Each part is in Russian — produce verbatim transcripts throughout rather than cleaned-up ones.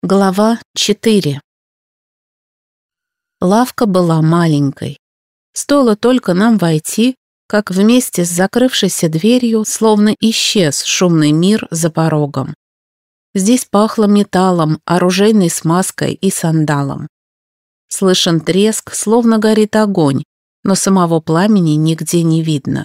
Глава четыре. Лавка была маленькой. Стоило только нам войти, как вместе с закрывшейся дверью словно исчез шумный мир за порогом. Здесь пахло металлом, оружейной смазкой и сандалом. Слышен треск, словно горит огонь, но самого пламени нигде не видно.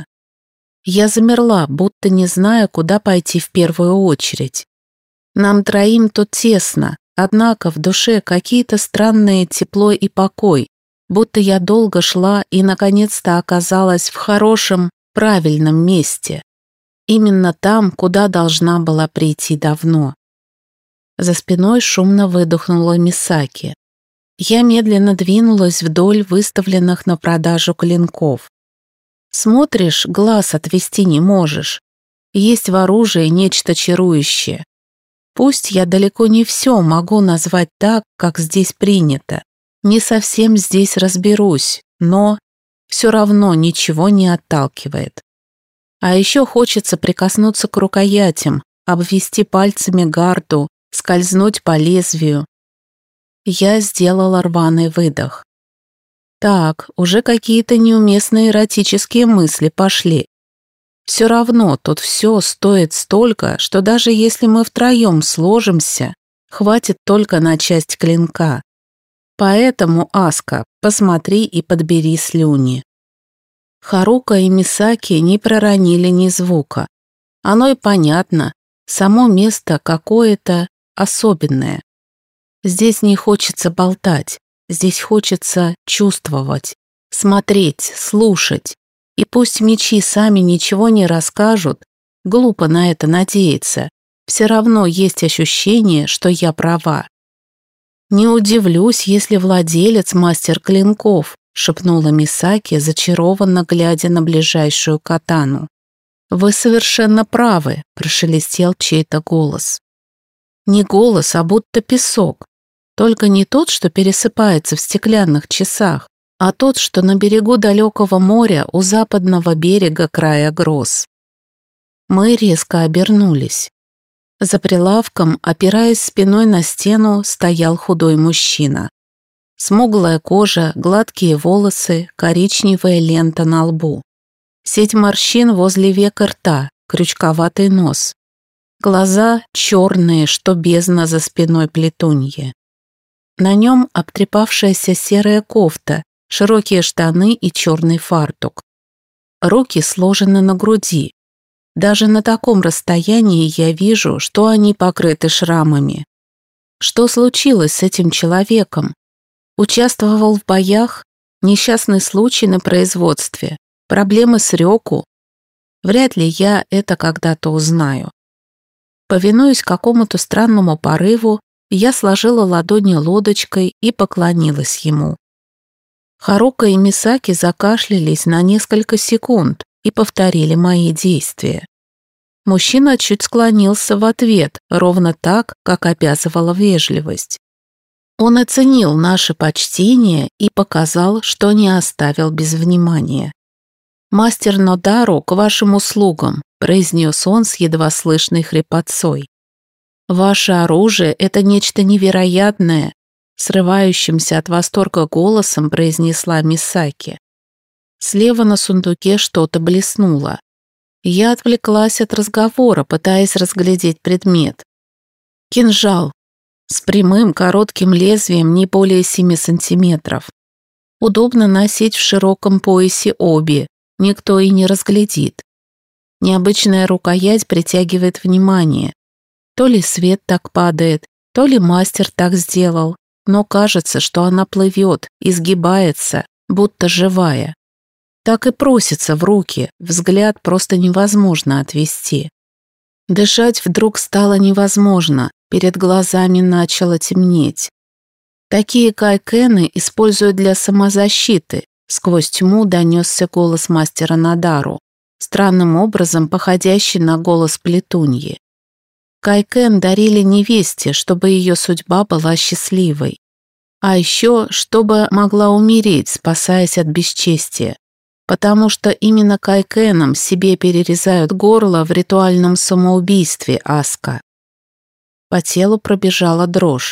Я замерла, будто не зная, куда пойти в первую очередь. Нам троим тут тесно, однако в душе какие-то странные тепло и покой, будто я долго шла и наконец-то оказалась в хорошем, правильном месте. Именно там, куда должна была прийти давно. За спиной шумно выдохнула Мисаки. Я медленно двинулась вдоль выставленных на продажу клинков. Смотришь, глаз отвести не можешь. Есть в оружии нечто чарующее. Пусть я далеко не все могу назвать так, как здесь принято. Не совсем здесь разберусь, но все равно ничего не отталкивает. А еще хочется прикоснуться к рукоятям, обвести пальцами гарду, скользнуть по лезвию. Я сделала рваный выдох. Так, уже какие-то неуместные эротические мысли пошли. Все равно тут все стоит столько, что даже если мы втроем сложимся, хватит только на часть клинка. Поэтому, Аска, посмотри и подбери слюни. Харука и Мисаки не проронили ни звука. Оно и понятно, само место какое-то особенное. Здесь не хочется болтать, здесь хочется чувствовать, смотреть, слушать. И пусть мечи сами ничего не расскажут, глупо на это надеяться, все равно есть ощущение, что я права. «Не удивлюсь, если владелец мастер клинков», шепнула Мисаки, зачарованно глядя на ближайшую катану. «Вы совершенно правы», прошелестел чей-то голос. Не голос, а будто песок. Только не тот, что пересыпается в стеклянных часах, а тот, что на берегу далекого моря у западного берега края гроз. Мы резко обернулись. За прилавком, опираясь спиной на стену, стоял худой мужчина. Смуглая кожа, гладкие волосы, коричневая лента на лбу. Сеть морщин возле века рта, крючковатый нос. Глаза черные, что бездна за спиной плетуньи. На нем обтрепавшаяся серая кофта, широкие штаны и черный фартук. Руки сложены на груди. Даже на таком расстоянии я вижу, что они покрыты шрамами. Что случилось с этим человеком? Участвовал в боях? Несчастный случай на производстве? Проблемы с Рёку? Вряд ли я это когда-то узнаю. Повинуясь какому-то странному порыву, я сложила ладони лодочкой и поклонилась ему. Харука и Мисаки закашлялись на несколько секунд и повторили мои действия. Мужчина чуть склонился в ответ, ровно так, как обязывала вежливость. Он оценил наше почтение и показал, что не оставил без внимания. «Мастер Нодару к вашим услугам», произнес он с едва слышной хрипотцой. «Ваше оружие — это нечто невероятное», срывающимся от восторга голосом произнесла Мисаки. Слева на сундуке что-то блеснуло. Я отвлеклась от разговора, пытаясь разглядеть предмет. Кинжал с прямым коротким лезвием не более семи сантиметров. Удобно носить в широком поясе оби, никто и не разглядит. Необычная рукоять притягивает внимание. То ли свет так падает, то ли мастер так сделал, но кажется, что она плывет, изгибается, будто живая. Так и просится в руки, взгляд просто невозможно отвести. Дышать вдруг стало невозможно, перед глазами начало темнеть. Такие кайкены используют для самозащиты, сквозь тьму донесся голос мастера Надару, странным образом походящий на голос плетуньи. Кайкен дарили невесте, чтобы ее судьба была счастливой. А еще, чтобы могла умереть, спасаясь от бесчестия. Потому что именно кайкеном себе перерезают горло в ритуальном самоубийстве, Аска. По телу пробежала дрожь.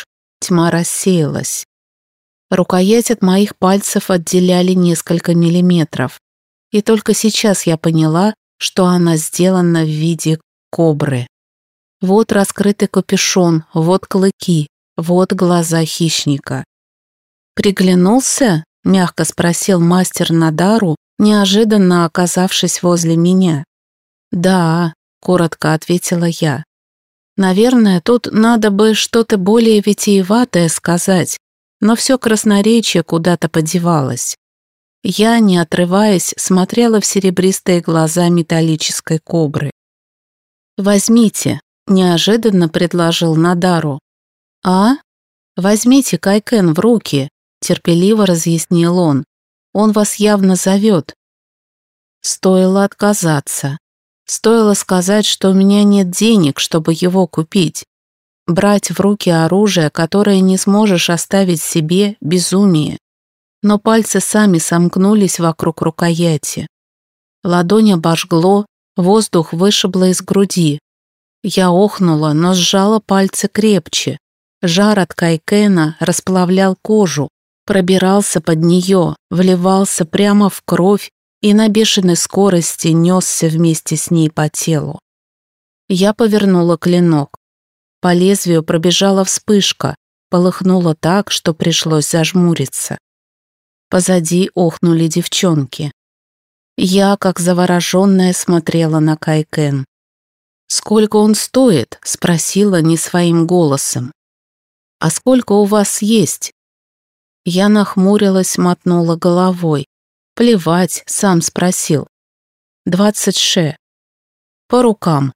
тьма рассеялась. Рукоять от моих пальцев отделяли несколько миллиметров, и только сейчас я поняла, что она сделана в виде кобры. Вот раскрытый капюшон, вот клыки, вот глаза хищника. «Приглянулся?» — мягко спросил мастер Надару, неожиданно оказавшись возле меня. «Да», — коротко ответила я. «Наверное, тут надо бы что-то более витиеватое сказать, но все красноречие куда-то подевалось». Я, не отрываясь, смотрела в серебристые глаза металлической кобры. «Возьмите», — неожиданно предложил Надару. «А? Возьмите Кайкен в руки», — терпеливо разъяснил он. «Он вас явно зовет». Стоило отказаться. Стоило сказать, что у меня нет денег, чтобы его купить. Брать в руки оружие, которое не сможешь оставить себе, безумие. Но пальцы сами сомкнулись вокруг рукояти. Ладонь обожгло, воздух вышибло из груди. Я охнула, но сжала пальцы крепче. Жар от кайкена расплавлял кожу, пробирался под нее, вливался прямо в кровь и на бешеной скорости несся вместе с ней по телу. Я повернула клинок. По лезвию пробежала вспышка, полыхнула так, что пришлось зажмуриться. Позади охнули девчонки. Я, как завороженная, смотрела на кайкен. «Сколько он стоит?» — спросила не своим голосом. «А сколько у вас есть?» Я нахмурилась, мотнула головой. «Плевать, сам спросил. Двадцать ше. По рукам».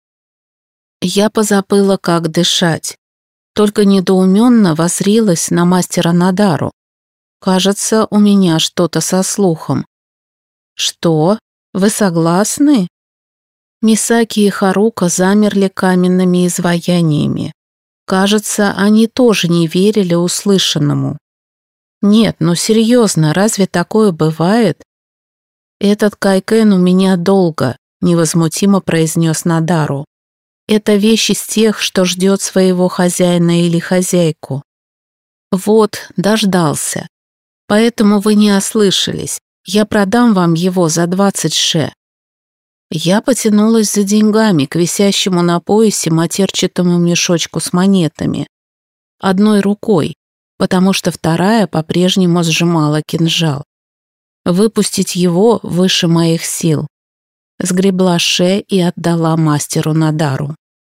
Я позабыла, как дышать. Только недоуменно воззрилась на мастера Надару. Кажется, у меня что-то со слухом. «Что? Вы согласны?» Мисаки и Харука замерли каменными изваяниями. Кажется, они тоже не верили услышанному. «Нет, ну серьезно, разве такое бывает?» «Этот кайкен у меня долго», — невозмутимо произнес Надару. «Это вещь из тех, что ждет своего хозяина или хозяйку». «Вот, дождался. Поэтому вы не ослышались. Я продам вам его за двадцать ше». Я потянулась за деньгами к висящему на поясе матерчатому мешочку с монетами. Одной рукой, потому что вторая по-прежнему сжимала кинжал. Выпустить его выше моих сил. Сгребла ше и отдала мастеру Надару.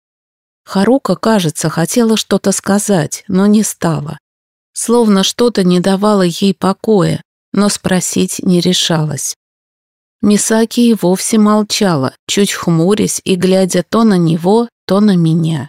Харука, кажется, хотела что-то сказать, но не стала. Словно что-то не давало ей покоя, но спросить не решалась. Мисаки и вовсе молчала, чуть хмурясь и глядя то на него, то на меня.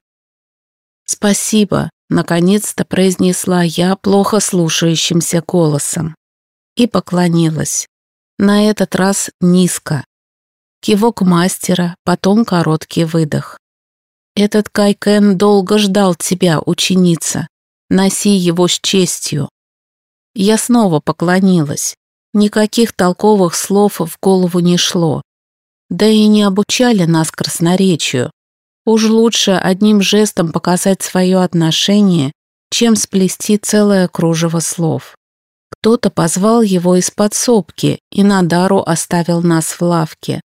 «Спасибо», — наконец-то произнесла я плохо слушающимся голосом. И поклонилась. На этот раз низко. Кивок мастера, потом короткий выдох. «Этот кайкен долго ждал тебя, ученица. Носи его с честью». Я снова поклонилась. Никаких толковых слов в голову не шло. Да и не обучали нас красноречию. Уж лучше одним жестом показать свое отношение, чем сплести целое кружево слов. Кто-то позвал его из подсобки, и Надару оставил нас в лавке.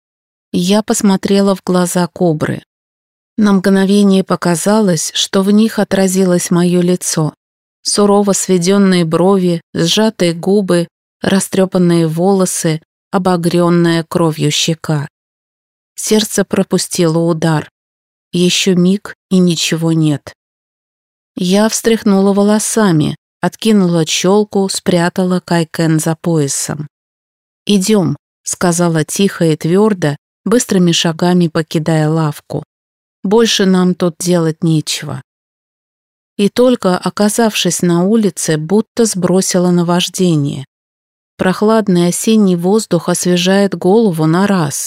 Я посмотрела в глаза кобры. На мгновение показалось, что в них отразилось мое лицо. Сурово сведенные брови, сжатые губы, растрепанные волосы, обогренная кровью щека. Сердце пропустило удар. Еще миг, и ничего нет. Я встряхнула волосами, откинула челку, спрятала кайкен за поясом. «Идем», — сказала тихо и твердо, быстрыми шагами покидая лавку. «Больше нам тут делать нечего». И только оказавшись на улице, будто сбросила наваждение. Прохладный осенний воздух освежает голову на раз.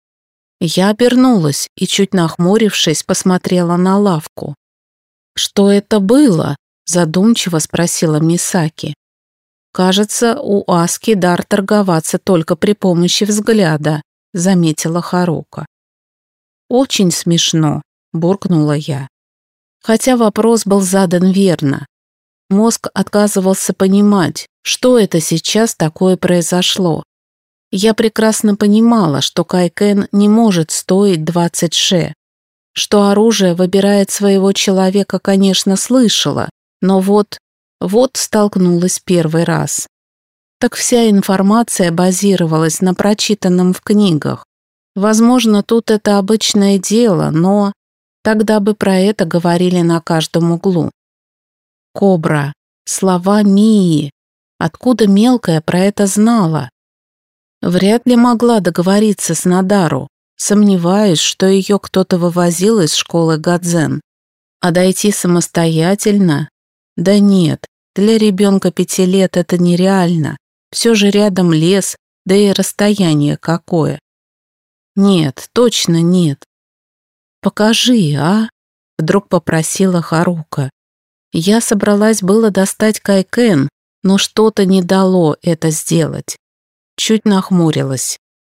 Я обернулась и, чуть нахмурившись, посмотрела на лавку. «Что это было?» – задумчиво спросила Мисаки. «Кажется, у Аски дар торговаться только при помощи взгляда», – заметила Харука. «Очень смешно», – буркнула я. Хотя вопрос был задан верно. Мозг отказывался понимать, что это сейчас такое произошло. Я прекрасно понимала, что Кайкен не может стоить двадцать ше. Что оружие выбирает своего человека, конечно, слышала, но вот, вот столкнулась первый раз. Так вся информация базировалась на прочитанном в книгах. Возможно, тут это обычное дело, но тогда бы про это говорили на каждом углу. Кобра. Слова Мии. Откуда мелкая про это знала? Вряд ли могла договориться с Надару. Сомневаюсь, что ее кто-то вывозил из школы Гадзен. А дойти самостоятельно? Да нет, для ребенка пяти лет это нереально. Все же рядом лес, да и расстояние какое. Нет, точно нет. «Покажи, а?» — вдруг попросила Харука. Я собралась было достать Кайкен, но что-то не дало это сделать. Чуть нахмурилась.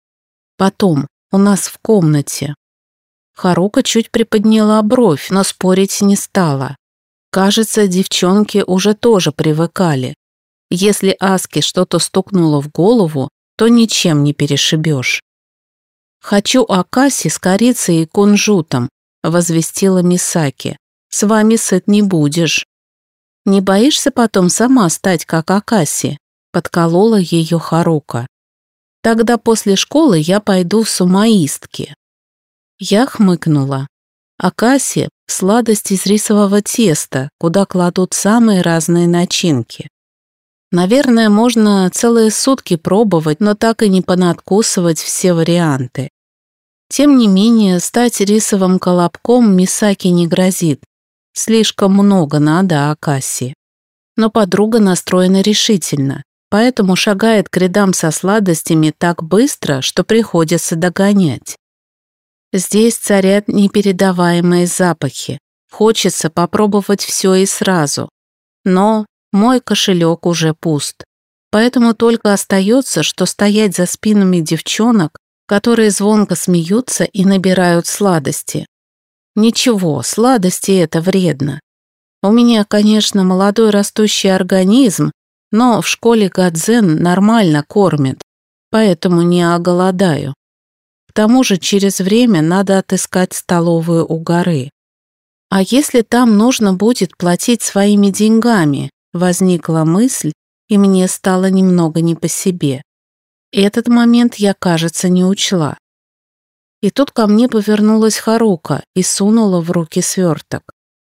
Потом, у нас в комнате. Харука чуть приподняла бровь, но спорить не стала. Кажется, девчонки уже тоже привыкали. Если Аске что-то стукнуло в голову, то ничем не перешибешь. «Хочу акаси с корицей и кунжутом», — возвестила Мисаки. «С вами сыт не будешь». «Не боишься потом сама стать как Акаси?» — подколола ее Харука. «Тогда после школы я пойду в сумаистки». Я хмыкнула. Акаси — сладость из рисового теста, куда кладут самые разные начинки. Наверное, можно целые сутки пробовать, но так и не понадкусывать все варианты. Тем не менее, стать рисовым колобком Мисаки не грозит. Слишком много надо Акаси. Но подруга настроена решительно, поэтому шагает к рядам со сладостями так быстро, что приходится догонять. Здесь царят непередаваемые запахи. Хочется попробовать все и сразу. Но мой кошелек уже пуст. Поэтому только остается, что стоять за спинами девчонок, которые звонко смеются и набирают сладости. Ничего, сладости это вредно. У меня, конечно, молодой растущий организм, но в школе Гадзен нормально кормят, поэтому не оголодаю. К тому же через время надо отыскать столовую у горы. А если там нужно будет платить своими деньгами? Возникла мысль, и мне стало немного не по себе. Этот момент я, кажется, не учла. И тут ко мне повернулась Харука и сунула в руки сверток.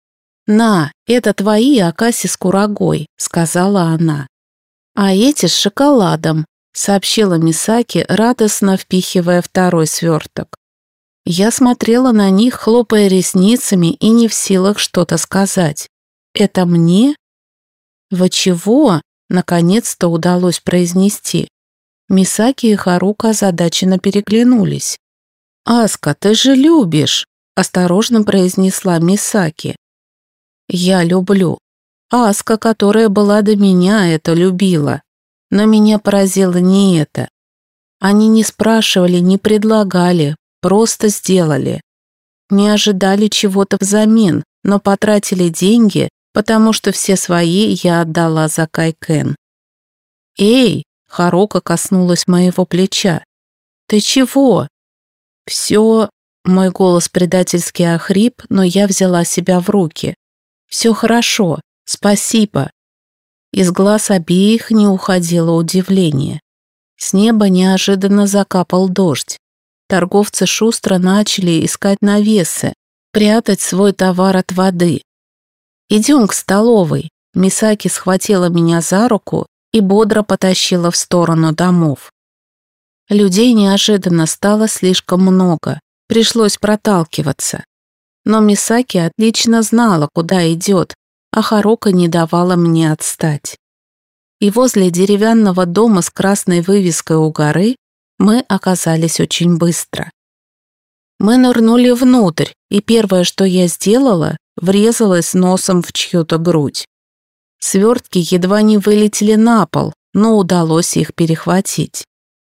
«На, это твои акаси с курагой», — сказала она. «А эти с шоколадом», — сообщила Мисаки, радостно впихивая второй сверток. Я смотрела на них, хлопая ресницами и не в силах что-то сказать. «Это мне?» «Вы чего?» — наконец-то удалось произнести. Мисаки и Харука озадаченно переглянулись. «Аска, ты же любишь!» — осторожно произнесла Мисаки. «Я люблю. Аска, которая была до меня, это любила. Но меня поразило не это. Они не спрашивали, не предлагали, просто сделали. Не ожидали чего-то взамен, но потратили деньги, потому что все свои я отдала за Кайкен. «Эй!» — Харука коснулась моего плеча. «Ты чего?» «Все...» — мой голос предательски охрип, но я взяла себя в руки. «Все хорошо, спасибо». Из глаз обеих не уходило удивление. С неба неожиданно закапал дождь. Торговцы шустро начали искать навесы, прятать свой товар от воды. «Идем к столовой». Мисаки схватила меня за руку и бодро потащила в сторону домов. Людей неожиданно стало слишком много, пришлось проталкиваться. Но Мисаки отлично знала, куда идет, а Харука не давала мне отстать. И возле деревянного дома с красной вывеской у горы мы оказались очень быстро. Мы нырнули внутрь, и первое, что я сделала, врезалась носом в чью-то грудь. Свертки едва не вылетели на пол, но удалось их перехватить.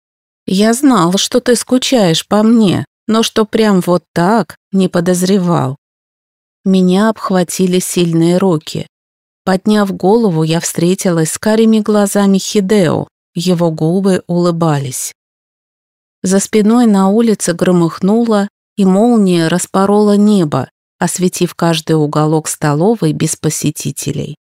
«Я знал, что ты скучаешь по мне, но что прям вот так, не подозревал». Меня обхватили сильные руки. Подняв голову, я встретилась с карими глазами Хидео, его губы улыбались. За спиной на улице громыхнуло, и молния распорола небо, осветив каждый уголок столовой без посетителей.